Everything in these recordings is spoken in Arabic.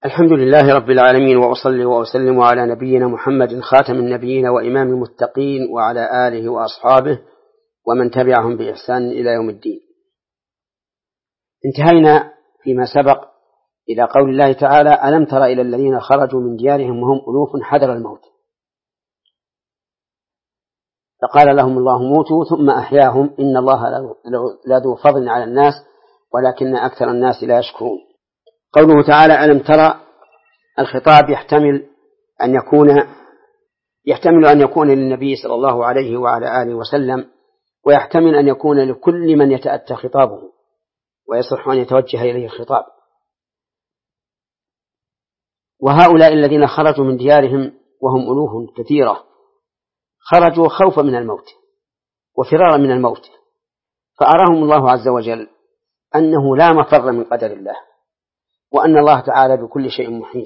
الحمد لله رب العالمين، وأصلي وأسلم على نبينا محمد خاتم النبيين وإمام المتقين وعلى آله وأصحابه ومن تبعهم بإحسان إلى يوم الدين. انتهينا فيما سبق إلى قول الله تعالى: ألم تر إلى الذين خرجوا من ديارهم وهم ألوف حذر الموت فقال لهم الله موتوا ثم أحياهم إن الله لذو فضل على الناس ولكن أكثر الناس لا يشكرون. قوله تعالى ألم ترى، الخطاب يحتمل أن يكون للنبي صلى الله عليه وعلى آله وسلم، ويحتمل أن يكون لكل من يتأتى خطابه ويصح أن يتوجه إليه الخطاب. وهؤلاء الذين خرجوا من ديارهم وهم ألوف كثيرة خرجوا خوفا من الموت وفرارا من الموت، فأراهم الله عز وجل أنه لا مفر من قدر الله، وأن الله تعالى بكل شيء محيط،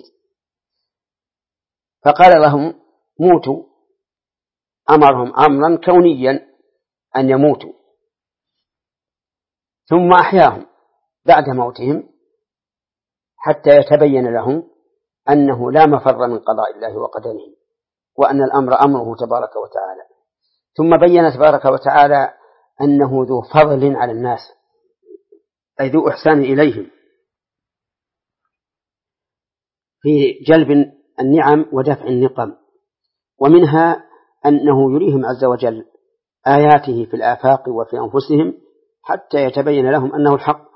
فقال لهم موتوا، أمرهم أمرا كونيا أن يموتوا، ثم أحياهم بعد موتهم حتى يتبين لهم أنه لا مفر من قضاء الله وقدره، وأن الأمر أمره تبارك وتعالى. ثم بين تبارك وتعالى أنه ذو فضل على الناس، أي ذو إحسان إليهم في جلب النعم ودفع النقم، ومنها أنه يريهم عز وجل آياته في الآفاق وفي أنفسهم حتى يتبين لهم أنه الحق.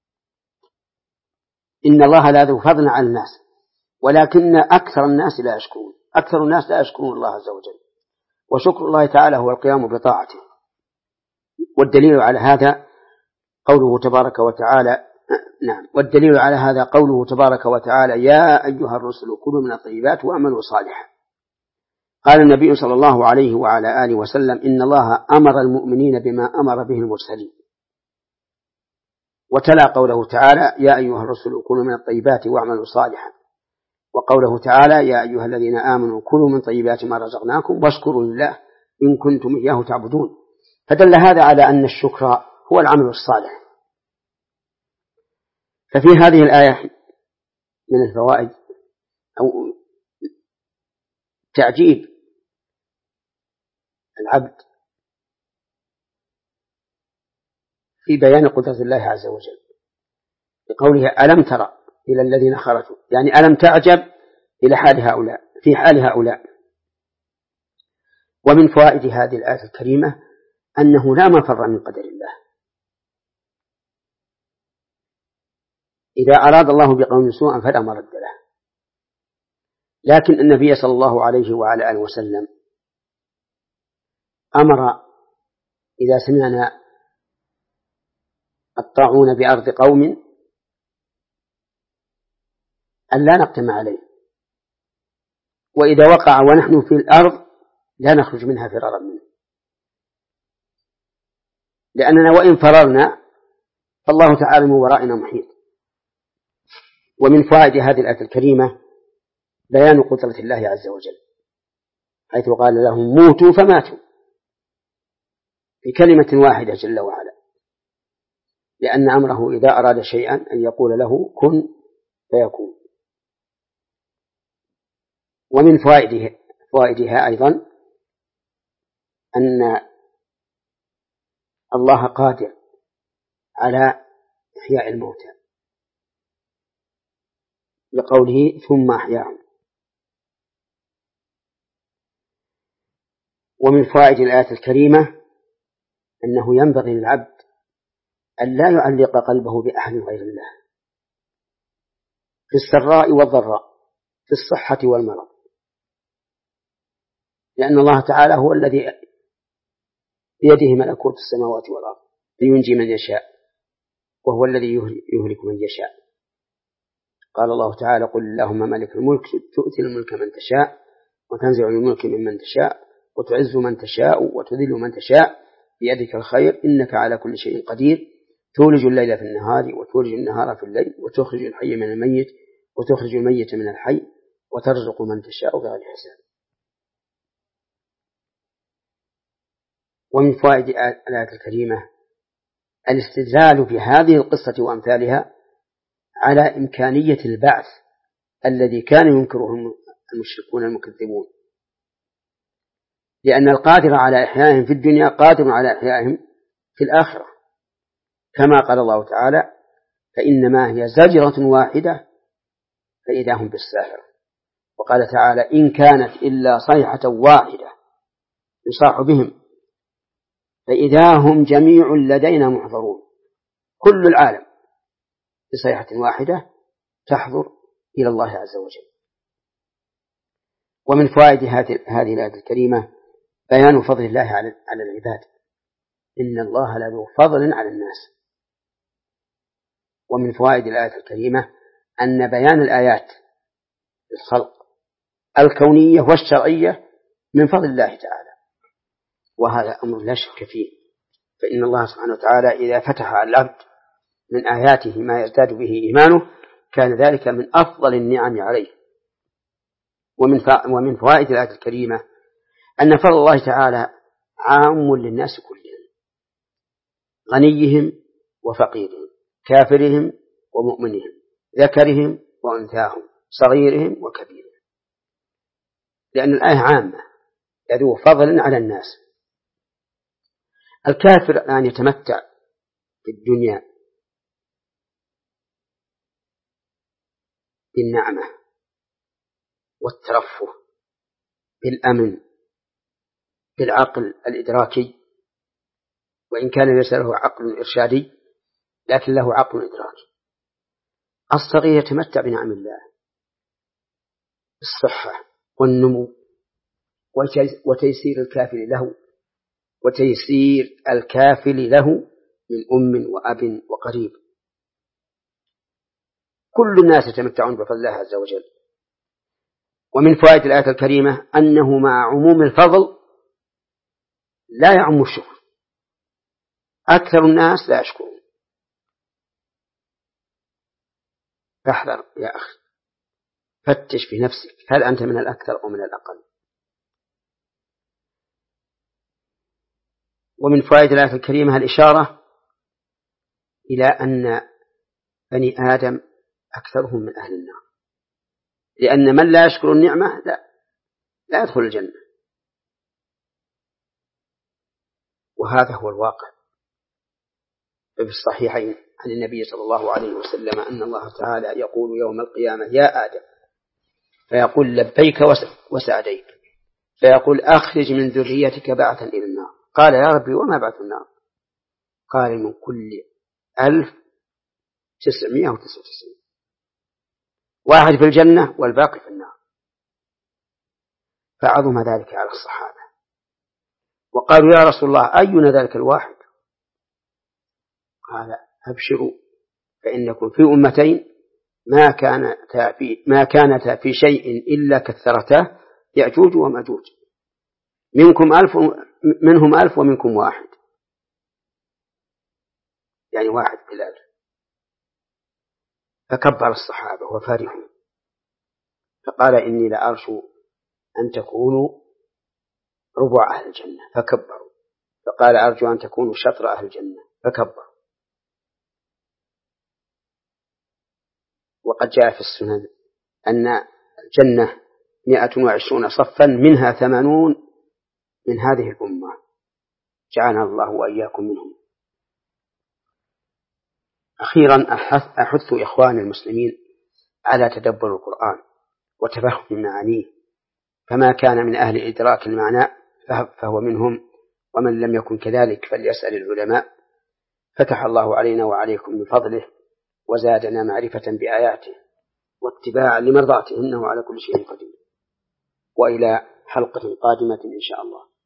إن الله لا ذو فضل على الناس ولكن أكثر الناس لا يشكرون. أكثر الناس لا يشكرون الله عز وجل، وشكر الله تعالى هو القيام بطاعته. والدليل على هذا قوله تبارك وتعالى والدليل على هذا قوله تبارك وتعالى: يا أيها الرسل كلوا من الطيبات واعملوا صالحا. قال النبي صلى الله عليه وعلى آله وسلم: إن الله أمر المؤمنين بما أمر به المرسلين. وتلا قوله تعالى: يا أيها الرسل كلوا من الطيبات واعملوا صالحا. وقوله تعالى: يا أيها الذين آمنوا كلوا من طيبات ما رزقناكم واشكروا لله إن كنتم إياه تعبدون. فدل هذا على أن الشكر هو العمل الصالح. ففي هذه الآية من الفوائد أو تعجيب العبد في بيان قدرة الله عز وجل بقوله: ألم ترى إلى الذين خرجوا، يعني ألم تعجب إلى حال هؤلاء في حال هؤلاء. ومن فوائد هذه الآية الكريمة أنه لا مفر من قدر الله. إذا أراد الله بقوم سوءا فلا مرد له، لكن النبي صلى الله عليه وعلى آله وسلم أمر إذا سمعنا الطاعون بأرض قوم أن لا نقتم عليه، وإذا وقع ونحن في الأرض لا نخرج منها فرارا منه، لأننا وإن فررنا فالله تعالى من ورائنا محيط. ومن فوائد هذه الآية الكريمة بيان قدرة الله عز وجل، حيث قال لهم موتوا فماتوا بكلمة واحدة جل وعلا، لأن أمره إذا أراد شيئا أن يقول له كن فيكون. ومن فوائدها أيضا أن الله قادر على إحياء الموتى بقوله ثم أحياهم. ومن فوائد الآية الكريمة أنه ينبغي للعبد أن لا يعلق قلبه بأحد غير الله في السراء والضراء، في الصحة والمرض، لأن الله تعالى هو الذي بيده ملكوت السماوات والأرض لينجي من يشاء، وهو الذي يهلك من يشاء. قال الله تعالى: قل اللهم مالك الملك تؤتي الملك من تشاء وتنزع الملك ممن تشاء وتعز من تشاء وتذل من تشاء بيدك الخير إنك على كل شيء قدير تولج الليل في النهار وتولج النهار في الليل وتخرج الحي من الميت وتخرج الميت من الحي وترزق من تشاء بغير حساب. ومن فوائد الآية الكريمة الاستدلال بهذه القصة وأمثالها على إمكانية البعث الذي كان ينكره المشركون المكذبون، لأن القادر على إحيائهم في الدنيا قادر على إحيائهم في الآخرة، كما قال الله تعالى: فإنما هي زجرة واحدة فإذا هم بالساهرة. وقال تعالى: إن كانت إلا صيحة واحدة يصاح بهم فإذا هم جميع لدينا محضرون. كل العالم بصيحة واحدة تحضر إلى الله عز وجل. ومن فوائد هذه الآية الكريمة بيان فضل الله على العباد، إن الله لذو فضل على الناس. ومن فوائد الآية الكريمة أن بيان الآيات الخلق الكونية والشرعية من فضل الله تعالى، وهذا أمر لا شك فيه، فإن الله سبحانه وتعالى إذا فتح على العبد من آياته ما يزداد به إيمانه كان ذلك من أفضل النعم عليه. ومن فوائد الآية الكريمة أن فضل الله تعالى عام للناس كلهم، غنيهم وفقيرهم، كافرهم ومؤمنهم، ذكرهم وأنثاهم، صغيرهم وكبيرهم، لأن الآية عامة يذو فضل على الناس. الكافر الآن يتمتع في الدنيا بالنعمة والترفه، بالأمن، بالعقل الإدراكي، وإن كان ليس له عقل إرشادي لكن له عقل إدراكي. الصغير يتمتع بنعم الله، الصحة والنمو وتيسير الكافل له من أم وأب وقريب. كل الناس يتمتعون بفضل الله عز وجل. ومن فوائد الآية الكريمة أنه مع عموم الفضل لا يعم الشكر، أكثر الناس لا يشكرون. فاحذر يا أخي، فتش في نفسك، هل أنت من الأكثر أو من الأقل؟ ومن فوائد الآية الكريمة الإشارة إلى أن بني آدم أكثرهم من أهل النار، لأن من لا يشكر النعمة لا يدخل الجنة، وهذا هو الواقع. في الصحيحين عن النبي صلى الله عليه وسلم أن الله تعالى يقول يوم القيامة: يا آدم، فيقول: لبيك وسعديك، فيقول: أخرج من ذريتك بعثا إلى النار. قال: يا ربي وما بعث النار؟ قال: من كل 1999 واحد في الجنة والباقي في النار. فعظم ذلك على الصحابة، وقالوا: يا رسول الله أينا ذلك الواحد؟ قال: أبشروا، فإنكم في أمتين ما كانتا في شيء إلا كثرته، يأجوج ومأجوج، منهم 1000 ومنكم واحد، يعني واحد في 1000. فكبر الصحابة وفرحوا، فقال: إني لأرجو أن تكونوا ربع أهل الجنة، فكبروا. فقال: أرجو أن تكونوا شطر أهل الجنة، فكبروا. وقد جاء في السنن أن الجنة 120 صفا، منها 80 من هذه الأمة، جعلنا الله وإياكم منهم. أخيرا أحث إخواني المسلمين على تدبر القرآن وتفهم معانيه، فما كان من أهل إدراك المعنى فهو منهم، ومن لم يكن كذلك فليسأل العلماء. فتح الله علينا وعليكم من فضله، وزادنا معرفة بآياته واتباعا لمرضاته، إنه على كل شيء قدير. وإلى حلقة قادمة إن شاء الله.